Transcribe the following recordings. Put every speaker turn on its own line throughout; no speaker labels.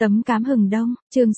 Tấm cám hừng đông, chương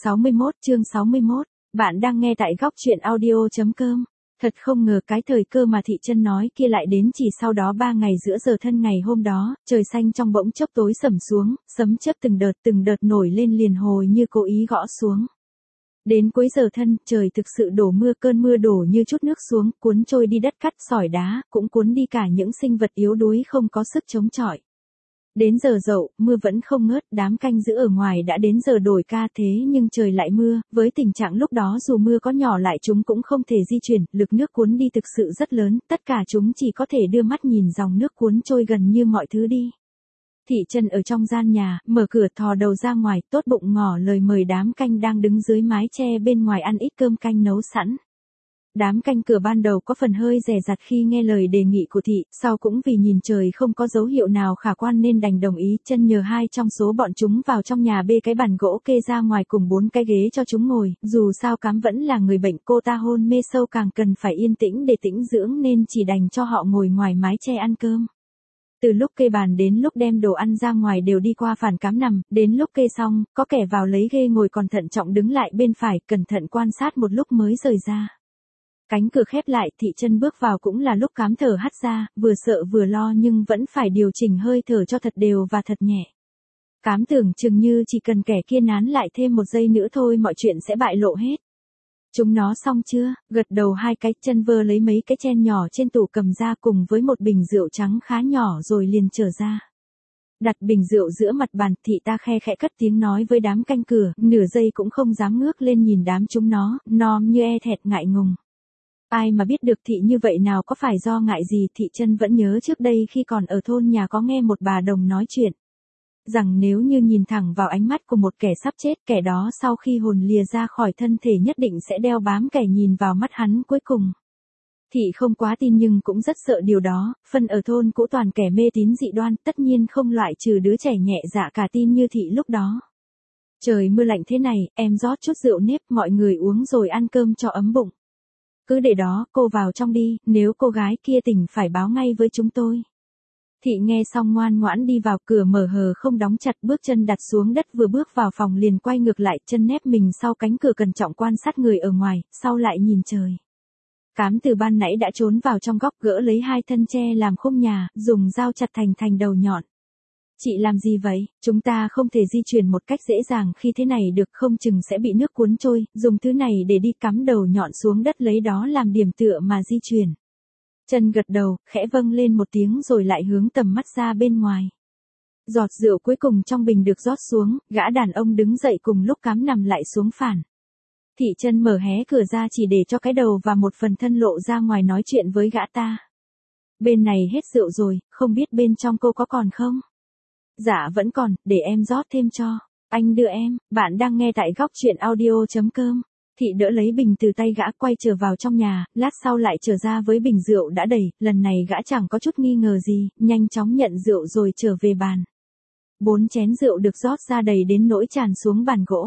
61. Bạn đang nghe tại góc truyện audio.com. Thật không ngờ cái thời cơ mà Thị Chân nói kia lại đến chỉ sau đó 3 ngày giữa giờ thân ngày hôm đó, trời xanh trong bỗng chốc tối sầm xuống, sấm chớp từng đợt nổi lên liền hồi như cố ý gõ xuống. Đến cuối giờ thân, trời thực sự đổ mưa, cơn mưa đổ như chút nước xuống, cuốn trôi đi đất cát sỏi đá, cũng cuốn đi cả những sinh vật yếu đuối không có sức chống chọi. Đến giờ dậu, mưa vẫn không ngớt, đám canh giữ ở ngoài đã đến giờ đổi ca thế nhưng trời lại mưa, với tình trạng lúc đó dù mưa có nhỏ lại chúng cũng không thể di chuyển, lực nước cuốn đi thực sự rất lớn, tất cả chúng chỉ có thể đưa mắt nhìn dòng nước cuốn trôi gần như mọi thứ đi. Thị Chân ở trong gian nhà, mở cửa thò đầu ra ngoài, tốt bụng ngỏ lời mời đám canh đang đứng dưới mái che bên ngoài ăn ít cơm canh nấu sẵn. Đám canh cửa ban đầu có phần hơi dè dặt khi nghe lời đề nghị của Thị, sau cũng vì nhìn trời không có dấu hiệu nào khả quan nên đành đồng ý. Chân nhờ hai trong số bọn chúng vào trong nhà bê cái bàn gỗ kê ra ngoài cùng 4 cái ghế cho chúng ngồi, dù sao Cám vẫn là người bệnh, cô ta hôn mê sâu càng cần phải yên tĩnh để tĩnh dưỡng nên chỉ đành cho họ ngồi ngoài mái che ăn cơm. Từ lúc kê bàn đến lúc đem đồ ăn ra ngoài đều đi qua phản Cám nằm, đến lúc kê xong, có kẻ vào lấy ghê ngồi còn thận trọng đứng lại bên phải, cẩn thận quan sát một lúc mới rời ra. Cánh cửa khép lại, Thị Chân bước vào cũng là lúc Cám thở hắt ra, vừa sợ vừa lo nhưng vẫn phải điều chỉnh hơi thở cho thật đều và thật nhẹ. Cám tưởng chừng như chỉ cần kẻ kia nán lại thêm một giây nữa thôi mọi chuyện sẽ bại lộ hết. Chúng nó xong chưa? Gật đầu hai cái, Chân vơ lấy mấy cái chén nhỏ trên tủ cầm ra cùng với một bình rượu trắng khá nhỏ rồi liền trở ra. Đặt bình rượu giữa mặt bàn, Thị ta khe khẽ cất tiếng nói với đám canh cửa, nửa giây cũng không dám ngước lên nhìn đám chúng nó, nom như e thẹt ngại ngùng. Ai mà biết được Thị như vậy nào có phải do ngại gì. Thị Chân vẫn nhớ trước đây khi còn ở thôn nhà có nghe một bà đồng nói chuyện. Rằng nếu như nhìn thẳng vào ánh mắt của một kẻ sắp chết, kẻ đó sau khi hồn lìa ra khỏi thân thể nhất định sẽ đeo bám kẻ nhìn vào mắt hắn cuối cùng. Thị không quá tin nhưng cũng rất sợ điều đó, phân ở thôn cũ toàn kẻ mê tín dị đoan, tất nhiên không loại trừ đứa trẻ nhẹ dạ cả tin như Thị lúc đó. Trời mưa lạnh thế này, em rót chút rượu nếp, mọi người uống rồi ăn cơm cho ấm bụng. Cứ để đó, cô vào trong đi, nếu cô gái kia tỉnh phải báo ngay với chúng tôi. Thị nghe xong ngoan ngoãn đi vào, cửa mở hờ không đóng chặt, bước chân đặt xuống đất vừa bước vào phòng liền quay ngược lại, chân nép mình sau cánh cửa cẩn trọng quan sát người ở ngoài, sau lại nhìn trời. Cám từ ban nãy đã trốn vào trong góc gỡ lấy 2 thân tre làm khung nhà, dùng dao chặt thành đầu nhọn. Chị làm gì vậy? Chúng ta không thể di chuyển một cách dễ dàng khi thế này được, không chừng sẽ bị nước cuốn trôi, dùng thứ này để đi, cắm đầu nhọn xuống đất lấy đó làm điểm tựa mà di chuyển. Chân gật đầu, khẽ vâng lên một tiếng rồi lại hướng tầm mắt ra bên ngoài. Giọt rượu cuối cùng trong bình được rót xuống, gã đàn ông đứng dậy cùng lúc Cám nằm lại xuống phản. Thị Chân mở hé cửa ra chỉ để cho cái đầu và một phần thân lộ ra ngoài nói chuyện với gã ta. Bên này hết rượu rồi, không biết bên trong cô có còn không? Dạ vẫn còn, để em rót thêm cho. Anh đưa em. Bạn đang nghe tại góc truyện audio.com. Thị đỡ lấy bình từ tay gã quay trở vào trong nhà, lát sau lại trở ra với bình rượu đã đầy, lần này gã chẳng có chút nghi ngờ gì, nhanh chóng nhận rượu rồi trở về bàn. 4 chén rượu được rót ra đầy đến nỗi tràn xuống bàn gỗ.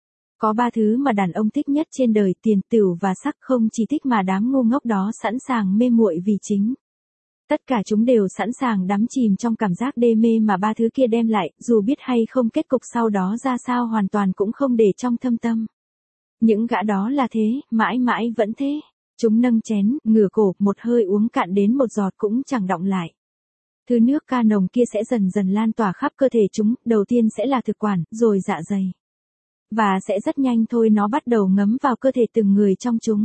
Có 3 thứ mà đàn ông thích nhất trên đời, tiền, tửu và sắc, không chỉ thích mà đám ngu ngốc đó sẵn sàng mê muội vì chính. Tất cả chúng đều sẵn sàng đắm chìm trong cảm giác đê mê mà 3 thứ kia đem lại, dù biết hay không kết cục sau đó ra sao hoàn toàn cũng không để trong thâm tâm. Những gã đó là thế, mãi mãi vẫn thế. Chúng nâng chén, ngửa cổ, một hơi uống cạn đến một giọt cũng chẳng đọng lại. Thứ nước ca nồng kia sẽ dần dần lan tỏa khắp cơ thể chúng, đầu tiên sẽ là thực quản, rồi dạ dày. Và sẽ rất nhanh thôi nó bắt đầu ngấm vào cơ thể từng người trong chúng.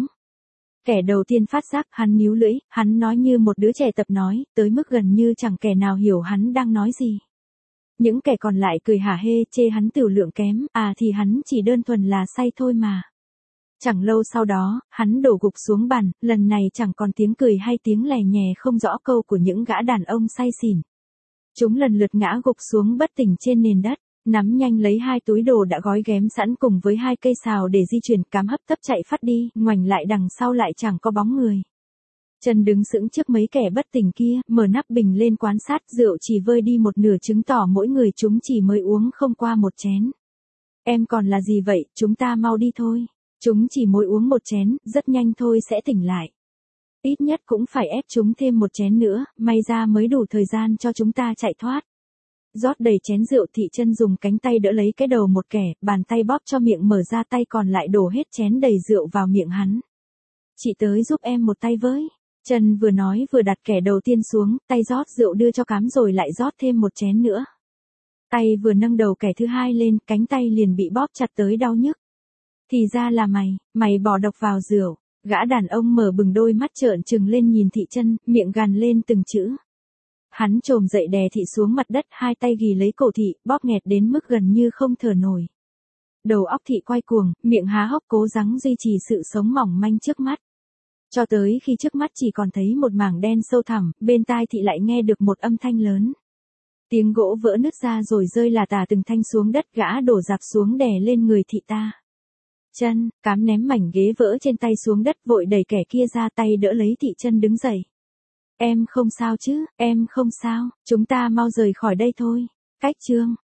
Kẻ đầu tiên phát giác, hắn níu lưỡi, hắn nói như một đứa trẻ tập nói, tới mức gần như chẳng kẻ nào hiểu hắn đang nói gì. Những kẻ còn lại cười hả hê chê hắn tửu lượng kém, thì hắn chỉ đơn thuần là say thôi mà. Chẳng lâu sau đó, hắn đổ gục xuống bàn, lần này chẳng còn tiếng cười hay tiếng lè nhè không rõ câu của những gã đàn ông say xỉn. Chúng lần lượt ngã gục xuống bất tỉnh trên nền đất, nắm nhanh lấy 2 túi đồ đã gói ghém sẵn cùng với 2 cây sào để di chuyển, Cám hấp tấp chạy phát đi, ngoảnh lại đằng sau lại chẳng có bóng người. Chân đứng sững trước mấy kẻ bất tỉnh kia, mở nắp bình lên quan sát, rượu chỉ vơi đi một nửa chứng tỏ mỗi người chúng chỉ mới uống không qua 1 chén. Em còn là gì vậy, chúng ta mau đi thôi. Chúng chỉ mới uống 1 chén, rất nhanh thôi sẽ tỉnh lại. Ít nhất cũng phải ép chúng thêm 1 chén nữa, may ra mới đủ thời gian cho chúng ta chạy thoát. Rót đầy chén rượu Thị Chân dùng cánh tay đỡ lấy cái đầu một kẻ, bàn tay bóp cho miệng mở ra, tay còn lại đổ hết chén đầy rượu vào miệng hắn. Chị tới giúp em một tay với. Chân vừa nói vừa đặt kẻ đầu tiên xuống, tay rót rượu đưa cho Cám rồi lại rót thêm một chén nữa. Tay vừa nâng đầu kẻ thứ hai lên, cánh tay liền bị bóp chặt tới đau nhức. Thì ra là mày bỏ độc vào rượu. Gã đàn ông mở bừng đôi mắt trợn trừng lên nhìn Thị Chân, miệng gằn lên từng chữ. Hắn chồm dậy đè Thị xuống mặt đất, hai tay ghì lấy cổ Thị, bóp nghẹt đến mức gần như không thở nổi. Đầu óc Thị quay cuồng, miệng há hốc cố gắng duy trì sự sống mỏng manh trước mắt. Cho tới khi trước mắt chỉ còn thấy một mảng đen sâu thẳm, bên tai Thị lại nghe được một âm thanh lớn. Tiếng gỗ vỡ nứt ra rồi rơi là tả từng thanh xuống đất, gã đổ rạp xuống đè lên người Thị ta. Chân, Cám ném mảnh ghế vỡ trên tay xuống đất, vội đẩy kẻ kia ra, tay đỡ lấy Thị Chân đứng dậy. Em không sao chứ, em không sao, chúng ta mau rời khỏi đây thôi. Cách chương